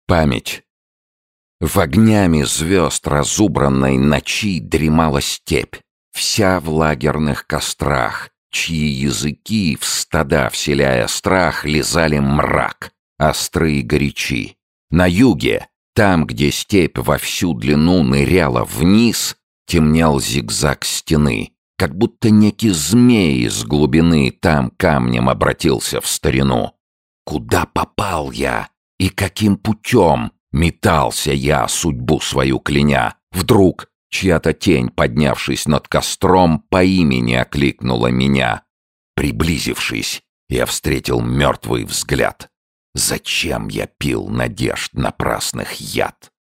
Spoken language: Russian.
Память. В огнями звезд разубранной ночи дремала степь, вся в лагерных кострах, чьи языки, в стада вселяя страх, лизали мрак, остры и горячи. На юге, там, где степь во всю длину ныряла вниз, темнел зигзаг стены, как будто некий змей из глубины там камнем обратился в старину. Куда попал я и каким путем метался я, судьбу свою кляня? Вдруг чья-то тень, поднявшись над костром, по имени окликнула меня. Приблизившись, я встретил мертвый взгляд. Зачем я пил надежд напрасных яд?